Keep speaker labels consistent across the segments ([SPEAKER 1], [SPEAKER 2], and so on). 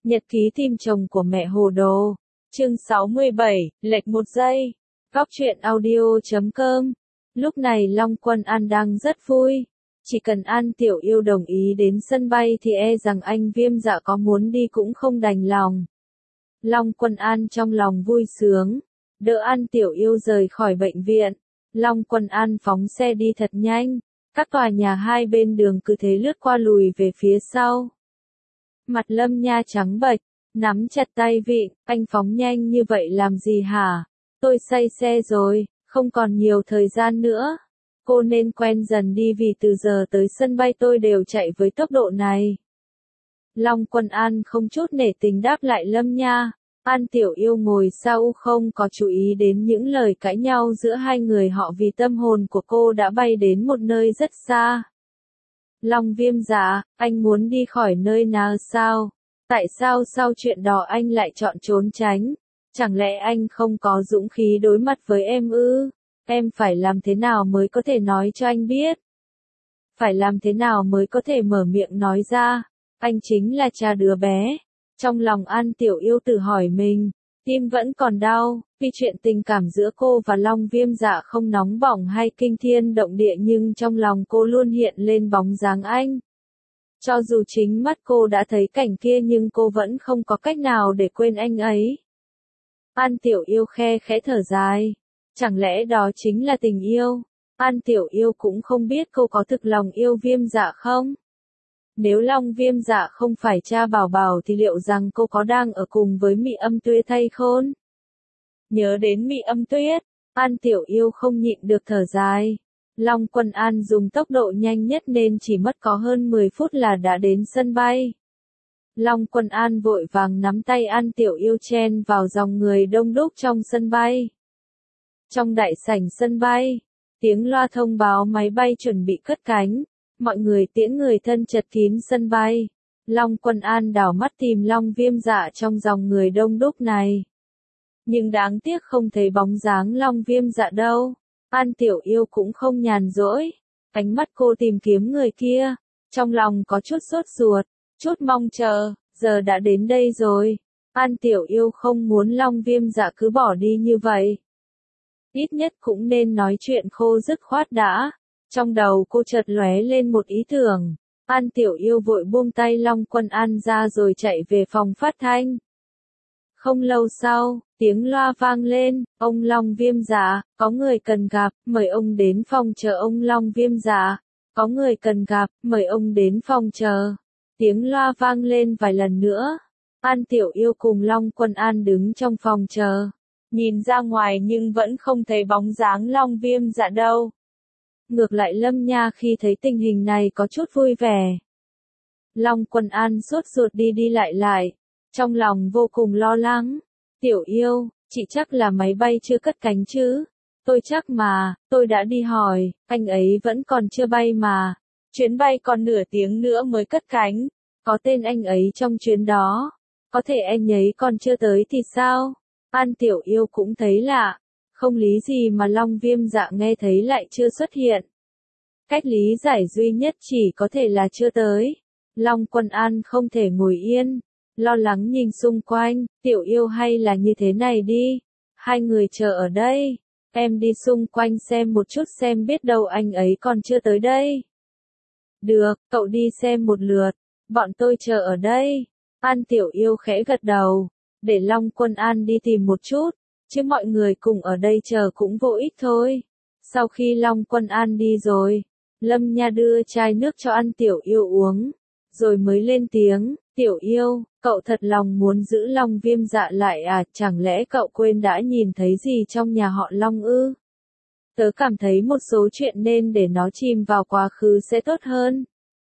[SPEAKER 1] Nhật ký tìm chồng của mẹ hồ đồ. Chương 67, lệch 1 giây. Góc truyện audio.com. Lúc này Long Quân An đang rất vui. Chỉ cần An Tiểu Yêu đồng ý đến sân bay thì e rằng anh Viêm Dạ có muốn đi cũng không đành lòng. Long Quân An trong lòng vui sướng, đỡ An Tiểu Yêu rời khỏi bệnh viện. Long Quân An phóng xe đi thật nhanh, các tòa nhà hai bên đường cứ thế lướt qua lùi về phía sau. Mặt Lâm Nha trắng bệch, nắm chặt tay vịn, anh phóng nhanh như vậy làm gì hả? Tôi say xe rồi, không còn nhiều thời gian nữa. Cô nên quen dần đi vì từ giờ tới sân bay tôi đều chạy với tốc độ này. Long Quân An không chút nể tình đáp lại Lâm Nha. An Tiểu Yêu ngồi sau không có chú ý đến những lời cãi nhau giữa hai người họ vì tâm hồn của cô đã bay đến một nơi rất xa. Long Viêm Dạ, anh muốn đi khỏi nơi nào sao? Tại sao sau chuyện đó anh lại chọn trốn tránh? Chẳng lẽ anh không có dũng khí đối mặt với em ư? Em phải làm thế nào mới có thể nói cho anh biết? Phải làm thế nào mới có thể mở miệng nói ra? Anh chính là cha đứa bé. Trong lòng An Tiểu Yêu tự hỏi mình, tim vẫn còn đau, vì chuyện tình cảm giữa cô và Long Viêm Dạ không nóng bỏng hay kinh thiên động địa nhưng trong lòng cô luôn hiện lên bóng dáng anh. Cho dù chính mắt cô đã thấy cảnh kia nhưng cô vẫn không có cách nào để quên anh ấy. An Tiểu Yêu khe khẽ thở dài. Chẳng lẽ đó chính là tình yêu? An Tiểu Yêu cũng không biết cô có thực lòng yêu Viêm Dạ không? Nếu Long Viêm Dạ không phải cha Bảo Bảo thì liệu rằng cô có đang ở cùng với Mị Âm Tuyết hay không? Nhớ đến Mị Âm Tuyết, An Tiểu Yêu không nhịn được thở dài. Long Quân An dùng tốc độ nhanh nhất nên chỉ mất có hơn 10 phút là đã đến sân bay. Long Quân An vội vàng nắm tay An Tiểu Yêu chen vào dòng người đông đúc trong sân bay. Trong đại sảnh sân bay, tiếng loa thông báo máy bay chuẩn bị cất cánh. Mọi người tiễn người thân chật kín sân bay. Long Quân An đảo mắt tìm Long Viêm Dạ trong dòng người đông đúc này. Nhưng đáng tiếc không thấy bóng dáng Long Viêm Dạ đâu. An Tiểu Yêu cũng không nhàn rỗi. Ánh mắt cô tìm kiếm người kia. Trong lòng có chút sốt ruột, chút mong chờ, giờ đã đến đây rồi. An Tiểu Yêu không muốn Long Viêm Dạ cứ bỏ đi như vậy. Ít nhất cũng nên nói chuyện khô dứt khoát đã. Trong đầu cô chợt lóe lên một ý tưởng. An Tiểu Yêu vội buông tay Long Quân An ra rồi chạy về phòng phát thanh. Không lâu sau, tiếng loa vang lên, ông Long Viêm Dạ, có người cần gặp, mời ông đến phòng chờ ông Long Viêm Dạ. Có người cần gặp, mời ông đến phòng chờ. Tiếng loa vang lên vài lần nữa. An Tiểu Yêu cùng Long Quân An đứng trong phòng chờ. Nhìn ra ngoài nhưng vẫn không thấy bóng dáng Long Viêm Dạ đâu. Ngược lại Lâm Nha khi thấy tình hình này có chút vui vẻ. Long Quân An sốt ruột đi đi lại, trong lòng vô cùng lo lắng. Tiểu Yêu, chị chắc là máy bay chưa cất cánh chứ? Tôi chắc mà, tôi đã đi hỏi, anh ấy vẫn còn chưa bay mà. Chuyến bay còn nửa tiếng nữa mới cất cánh. Có tên anh ấy trong chuyến đó. Có thể anh ấy còn chưa tới thì sao? An Tiểu Yêu cũng thấy lạ. Không lý gì mà Long Viêm Dạ nghe thấy lại chưa xuất hiện. Cách lý giải duy nhất chỉ có thể là chưa tới. Long Quân An không thể ngồi yên. Lo lắng nhìn xung quanh, Tiểu Yêu hay là như thế này đi. Hai người chờ ở đây. Em đi xung quanh xem một chút xem biết đâu anh ấy còn chưa tới đây. Được, cậu đi xem một lượt. Bọn tôi chờ ở đây. An Tiểu Yêu khẽ gật đầu. Để Long Quân An đi tìm một chút. Chứ mọi người cùng ở đây chờ cũng vô ích thôi. Sau khi Long Quân An đi rồi, Lâm Nha đưa chai nước cho An Tiểu Yêu uống, rồi mới lên tiếng, Tiểu Yêu, cậu thật lòng muốn giữ Long Viêm Dạ lại à, chẳng lẽ cậu quên đã nhìn thấy gì trong nhà họ Long ư? Tớ cảm thấy một số chuyện nên để nó chìm vào quá khứ sẽ tốt hơn.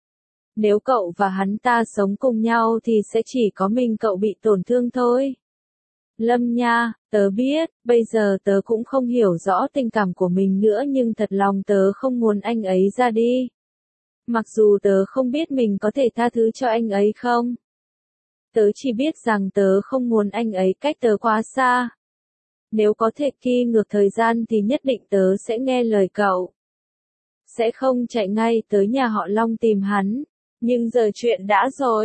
[SPEAKER 1] Nếu cậu và hắn ta sống cùng nhau thì sẽ chỉ có mình cậu bị tổn thương thôi. Lâm Nha, tớ biết, bây giờ tớ cũng không hiểu rõ tình cảm của mình nữa nhưng thật lòng tớ không muốn anh ấy ra đi. Mặc dù tớ không biết mình có thể tha thứ cho anh ấy không. Tớ chỉ biết rằng tớ không muốn anh ấy cách tớ quá xa. Nếu có thể kỳ ngược thời gian thì nhất định tớ sẽ nghe lời cậu. Sẽ không chạy ngay tới nhà họ Long tìm hắn. Nhưng giờ chuyện đã rồi.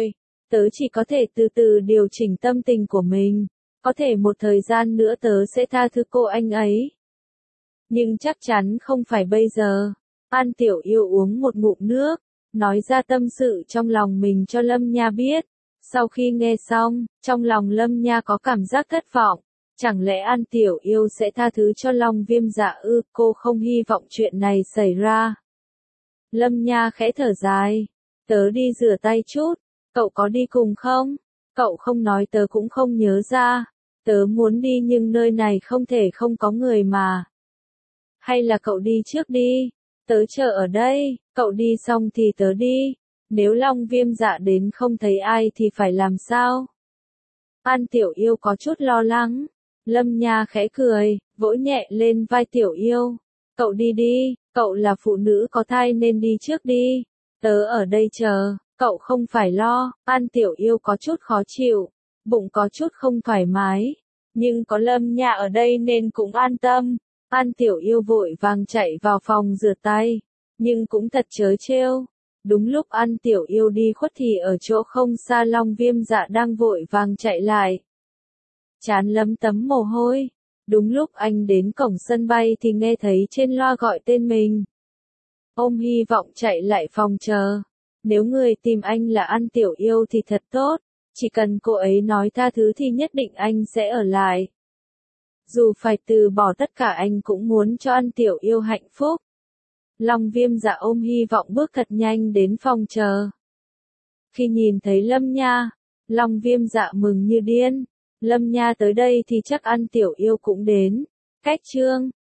[SPEAKER 1] Tớ chỉ có thể từ từ điều chỉnh tâm tình của mình. Có thể một thời gian nữa tớ sẽ tha thứ cô anh ấy. Nhưng chắc chắn không phải bây giờ. An Tiểu Yêu uống một ngụm nước, nói ra tâm sự trong lòng mình cho Lâm Nha biết. Sau khi nghe xong, trong lòng Lâm Nha có cảm giác thất vọng. Chẳng lẽ An Tiểu Yêu sẽ tha thứ cho Long Viêm Dạ ư? Cô không hy vọng chuyện này xảy ra. Lâm Nha khẽ thở dài. Tớ đi rửa tay chút, cậu có đi cùng không? Cậu không nói tớ cũng không nhớ ra. Tớ muốn đi nhưng nơi này không thể không có người mà. Hay là cậu đi trước đi, tớ chờ ở đây, cậu đi xong thì tớ đi. Nếu Long Viêm Dạ đến không thấy ai thì phải làm sao? An Tiểu Yêu có chút lo lắng. Lâm Nha khẽ cười, vỗ nhẹ lên vai Tiểu Yêu. Cậu đi đi, cậu là phụ nữ có thai nên đi trước đi. Tớ ở đây chờ, cậu không phải lo. An Tiểu Yêu có chút khó chịu, bụng có chút không thoải mái. Nhưng có Lâm Nha ở đây nên cũng an tâm. An Tiểu Yêu vội vàng chạy vào phòng rửa tay. Nhưng cũng thật trớ trêu. Đúng lúc An Tiểu Yêu đi khuất thì ở chỗ không xa Long Viêm Dạ đang vội vàng chạy lại. Trán lấm tấm mồ hôi. Đúng lúc anh đến cổng sân bay thì nghe thấy trên loa gọi tên mình. Ôm hy vọng chạy lại phòng chờ. Nếu người tìm anh là An Tiểu Yêu thì thật tốt. Chỉ cần cô ấy nói tha thứ thì nhất định anh sẽ ở lại. Dù phải từ bỏ tất cả anh cũng muốn cho An Tiểu Yêu hạnh phúc. Long Viêm Dạ ôm hy vọng bước thật nhanh đến phòng chờ. Khi nhìn thấy Lâm Nha, Long Viêm Dạ mừng như điên. Lâm Nha tới đây thì chắc An Tiểu Yêu cũng đến. Cách chương